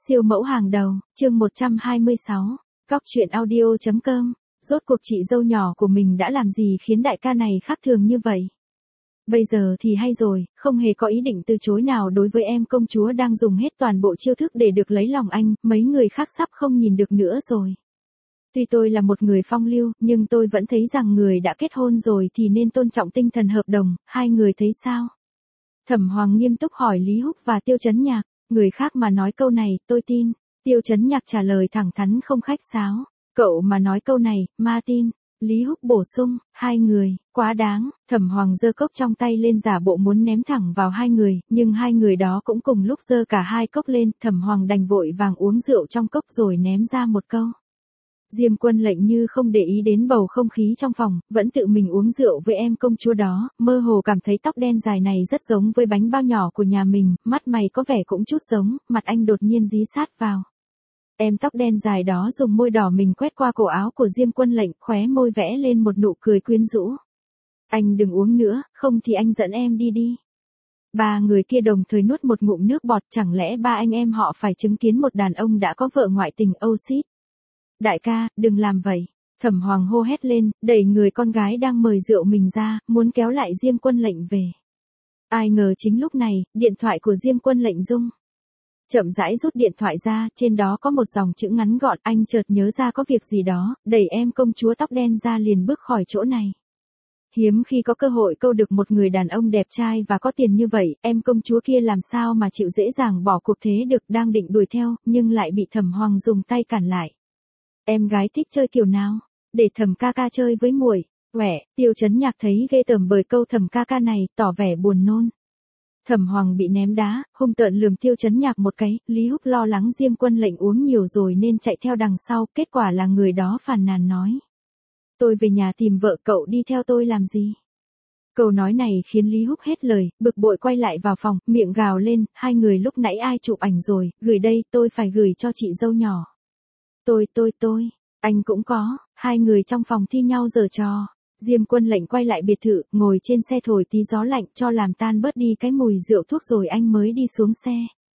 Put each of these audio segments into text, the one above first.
Siêu mẫu hàng đầu, chương 126, Cóc truyện audio.com. Rốt cuộc chị dâu nhỏ của mình đã làm gì khiến đại ca này khác thường như vậy? Bây giờ thì hay rồi, không hề có ý định từ chối nào đối với em công chúa đang dùng hết toàn bộ chiêu thức để được lấy lòng anh, mấy người khác sắp không nhìn được nữa rồi. Tuy tôi là một người phong lưu, nhưng tôi vẫn thấy rằng người đã kết hôn rồi thì nên tôn trọng tinh thần hợp đồng, hai người thấy sao? Thẩm Hoàng nghiêm túc hỏi Lý Húc và Tiêu Chấn Nhạc. Người khác mà nói câu này, tôi tin. Tiêu Chấn Nhạc trả lời thẳng thắn không khách sáo. Cậu mà nói câu này, ma tin. Lý Húc bổ sung, hai người, quá đáng. Thẩm Hoàng giơ cốc trong tay lên giả bộ muốn ném thẳng vào hai người, nhưng hai người đó cũng cùng lúc giơ cả hai cốc lên. Thẩm Hoàng đành vội vàng uống rượu trong cốc rồi ném ra một câu. Diêm Quân Lệnh như không để ý đến bầu không khí trong phòng, vẫn tự mình uống rượu với em công chúa đó, mơ hồ cảm thấy tóc đen dài này rất giống với bánh bao nhỏ của nhà mình, mắt mày có vẻ cũng chút giống, mặt anh đột nhiên dí sát vào. Em tóc đen dài đó dùng môi đỏ mình quét qua cổ áo của Diêm Quân Lệnh, khóe môi vẽ lên một nụ cười quyến rũ. Anh đừng uống nữa, không thì anh dẫn em đi đi. Ba người kia đồng thời nuốt một ngụm nước bọt, chẳng lẽ ba anh em họ phải chứng kiến một đàn ông đã có vợ ngoại tình âu xít. Đại ca, đừng làm vậy. Thẩm Hoàng hô hét lên, đẩy người con gái đang mời rượu mình ra, muốn kéo lại Diêm Quân Lệnh về. Ai ngờ chính lúc này, điện thoại của Diêm Quân Lệnh rung. Chậm rãi rút điện thoại ra, trên đó có một dòng chữ ngắn gọn, anh chợt nhớ ra có việc gì đó, đẩy em công chúa tóc đen ra liền bước khỏi chỗ này. Hiếm khi có cơ hội câu được một người đàn ông đẹp trai và có tiền như vậy, em công chúa kia làm sao mà chịu dễ dàng bỏ cuộc thế được, đang định đuổi theo, nhưng lại bị Thẩm Hoàng dùng tay cản lại. Em gái thích chơi kiểu nào? Để Thẩm ca ca chơi với muội. Quẻ, Tiêu Chấn Nhạc thấy ghê tởm bởi câu Thẩm ca ca này, tỏ vẻ buồn nôn. Thẩm Hoàng bị ném đá, hung tợn lườm Tiêu Chấn Nhạc một cái, Lý Húc lo lắng Diêm Quân Lệnh uống nhiều rồi nên chạy theo đằng sau, kết quả là người đó phàn nàn nói. Tôi về nhà tìm vợ, cậu đi theo tôi làm gì? Câu nói này khiến Lý Húc hết lời, bực bội quay lại vào phòng, miệng gào lên, hai người lúc nãy ai chụp ảnh rồi, gửi đây, tôi phải gửi cho chị dâu nhỏ. Tôi, anh cũng có, hai người trong phòng thi nhau giở trò. Diêm Quân Lệnh quay lại biệt thự, ngồi trên xe thổi tí gió lạnh cho làm tan bớt đi cái mùi rượu thuốc rồi anh mới đi xuống xe.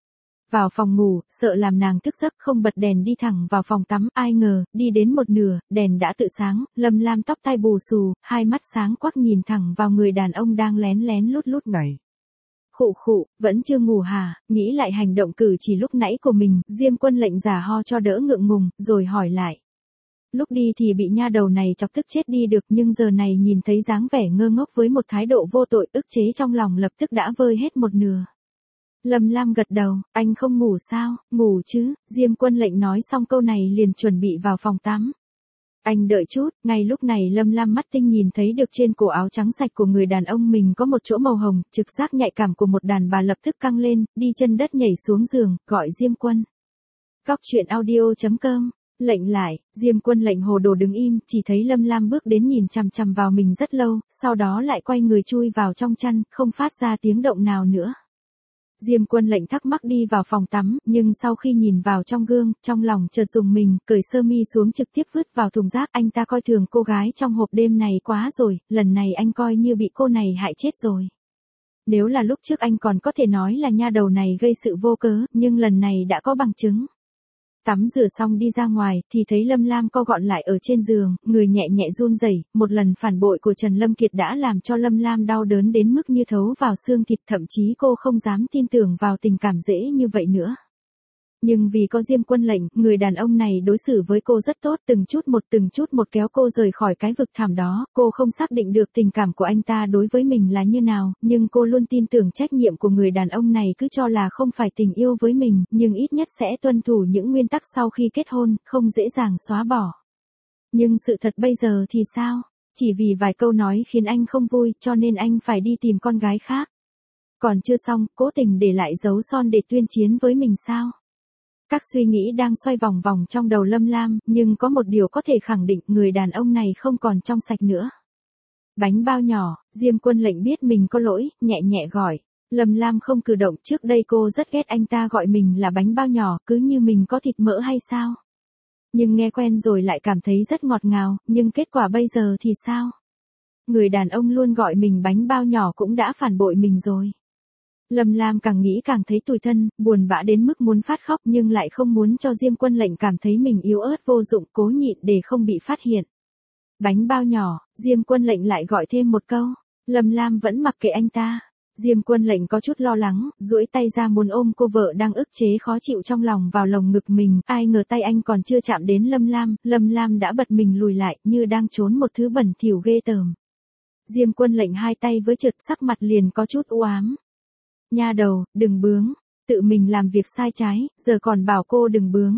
Vào phòng ngủ, sợ làm nàng thức giấc không bật đèn đi thẳng vào phòng tắm, ai ngờ, đi đến một nửa, đèn đã tự sáng, Lâm Lam tóc tai bù xù, hai mắt sáng quắc nhìn thẳng vào người đàn ông đang lén lén lút lút này. Khụ, vẫn chưa ngủ hả? Nghĩ lại hành động cử chỉ lúc nãy của mình, Diêm Quân Lệnh giả ho cho đỡ ngượng ngùng, rồi hỏi lại. Lúc đi thì bị nha đầu này chọc tức chết đi được, nhưng giờ này nhìn thấy dáng vẻ ngơ ngốc với một thái độ vô tội, ức chế trong lòng lập tức đã vơi hết một nửa. Lâm Lam gật đầu, anh không ngủ sao? Ngủ chứ. Diêm Quân Lệnh nói xong câu này liền chuẩn bị vào phòng tắm. Anh đợi chút, ngay lúc này Lâm Lam mắt tinh nhìn thấy được trên cổ áo trắng sạch của người đàn ông mình có một chỗ màu hồng, trực giác nhạy cảm của một đàn bà lập tức căng lên, đi chân đất nhảy xuống giường, gọi Diêm Quân. Cóc truyện audio.com. Lệnh lại, Diêm Quân Lệnh hồ đồ đứng im, chỉ thấy Lâm Lam bước đến nhìn chằm chằm vào mình rất lâu, sau đó lại quay người chui vào trong chăn, không phát ra tiếng động nào nữa. Diêm Quân Lệnh thắc mắc đi vào phòng tắm, nhưng sau khi nhìn vào trong gương, trong lòng chợt rùng mình, cởi sơ mi xuống trực tiếp vứt vào thùng rác. Anh ta coi thường cô gái trong hộp đêm này quá rồi, lần này anh coi như bị cô này hại chết rồi. Nếu là lúc trước anh còn có thể nói là nha đầu này gây sự vô cớ, nhưng lần này đã có bằng chứng. Tắm rửa xong đi ra ngoài, thì thấy Lâm Lam co gọn lại ở trên giường, người nhẹ nhẹ run rẩy. Một lần phản bội của Trần Lâm Kiệt đã làm cho Lâm Lam đau đớn đến mức như thấu vào xương thịt, thậm chí cô không dám tin tưởng vào tình cảm dễ như vậy nữa. Nhưng vì có Diêm Quân Lệnh, người đàn ông này đối xử với cô rất tốt, từng chút một kéo cô rời khỏi cái vực thẳm đó. Cô không xác định được tình cảm của anh ta đối với mình là như nào, nhưng cô luôn tin tưởng trách nhiệm của người đàn ông này, cứ cho là không phải tình yêu với mình, nhưng ít nhất sẽ tuân thủ những nguyên tắc sau khi kết hôn, không dễ dàng xóa bỏ. Nhưng sự thật bây giờ thì sao? Chỉ vì vài câu nói khiến anh không vui, cho nên anh phải đi tìm con gái khác. Còn chưa xong, cố tình để lại dấu son để tuyên chiến với mình sao? Các suy nghĩ đang xoay vòng vòng trong đầu Lâm Lam, nhưng có một điều có thể khẳng định, người đàn ông này không còn trong sạch nữa. Bánh bao nhỏ, Diêm Quân Lệnh biết mình có lỗi, nhẹ nhẹ gọi. Lâm Lam không cử động, trước đây cô rất ghét anh ta gọi mình là bánh bao nhỏ, cứ như mình có thịt mỡ hay sao. Nhưng nghe quen rồi lại cảm thấy rất ngọt ngào, nhưng kết quả bây giờ thì sao? Người đàn ông luôn gọi mình bánh bao nhỏ cũng đã phản bội mình rồi. Lâm Lam càng nghĩ càng thấy tủi thân, buồn bã đến mức muốn phát khóc nhưng lại không muốn cho Diêm Quân Lệnh cảm thấy mình yếu ớt vô dụng, cố nhịn để không bị phát hiện. Bánh bao nhỏ, Diêm Quân Lệnh lại gọi thêm một câu. Lâm Lam vẫn mặc kệ anh ta. Diêm Quân Lệnh có chút lo lắng, duỗi tay ra muốn ôm cô vợ đang ức chế khó chịu trong lòng vào lồng ngực mình, ai ngờ tay anh còn chưa chạm đến Lâm Lam đã bật mình lùi lại như đang trốn một thứ bẩn thỉu ghê tởm. Diêm Quân Lệnh hai tay với trượt, sắc mặt liền có chút u ám. Nha đầu, đừng bướng, tự mình làm việc sai trái, giờ còn bảo cô đừng bướng.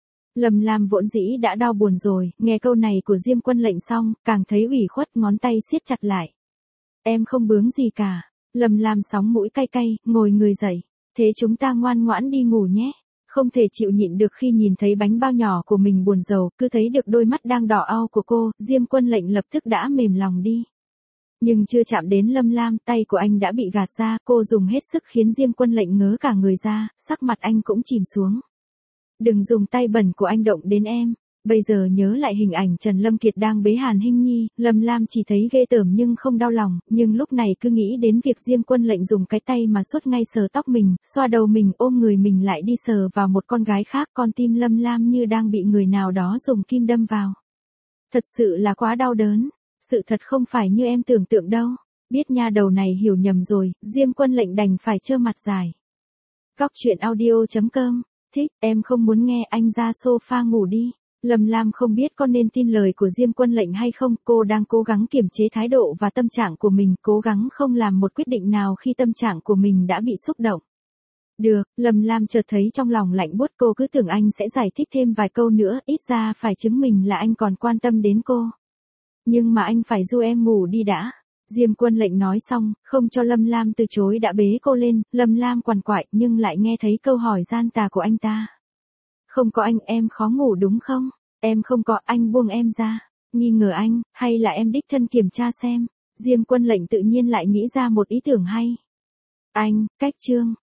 Lâm Lam vốn dĩ đã đau buồn rồi, nghe câu này của Diêm Quân Lệnh xong, càng thấy ủy khuất, ngón tay siết chặt lại. Em không bướng gì cả. Lâm Lam sóng mũi cay cay, ngồi người dậy. Thế chúng ta ngoan ngoãn đi ngủ nhé. Không thể chịu nhịn được khi nhìn thấy bánh bao nhỏ của mình buồn rầu, cứ thấy được đôi mắt đang đỏ au của cô, Diêm Quân Lệnh lập tức đã mềm lòng đi. Nhưng chưa chạm đến Lâm Lam, tay của anh đã bị gạt ra, cô dùng hết sức khiến Diêm Quân Lệnh ngớ cả người ra, sắc mặt anh cũng chìm xuống. Đừng dùng tay bẩn của anh động đến em. Bây giờ nhớ lại hình ảnh Trần Lâm Kiệt đang bế Hàn Hinh Nhi, Lâm Lam chỉ thấy ghê tởm nhưng không đau lòng, nhưng lúc này cứ nghĩ đến việc Diêm Quân Lệnh dùng cái tay mà suốt ngày sờ tóc mình, xoa đầu mình, ôm người mình lại đi sờ vào một con gái khác, con tim Lâm Lam như đang bị người nào đó dùng kim đâm vào. Thật sự là quá đau đớn, sự thật không phải như em tưởng tượng đâu. Biết nha đầu này hiểu nhầm rồi, Diêm Quân Lệnh đành phải trơ mặt dài. Góc truyện audio.com, thích, em không muốn nghe, anh ra sofa ngủ đi. Lâm Lam không biết có nên tin lời của Diêm Quân Lệnh hay không, cô đang cố gắng kiềm chế thái độ và tâm trạng của mình, cố gắng không làm một quyết định nào khi tâm trạng của mình đã bị xúc động. Được, Lâm Lam chợt thấy trong lòng lạnh buốt, cô cứ tưởng anh sẽ giải thích thêm vài câu nữa, ít ra phải chứng minh là anh còn quan tâm đến cô. Nhưng mà anh phải du em ngủ đi đã. Diêm Quân Lệnh nói xong, không cho Lâm Lam từ chối đã bế cô lên, Lâm Lam quằn quại nhưng lại nghe thấy câu hỏi gian tà của anh ta. Không có anh, em khó ngủ đúng không? Em không có, anh buông em ra. Nghi ngờ anh, hay là em đích thân kiểm tra xem. Diêm Quân Lệnh tự nhiên lại nghĩ ra một ý tưởng hay. Anh, cách chương.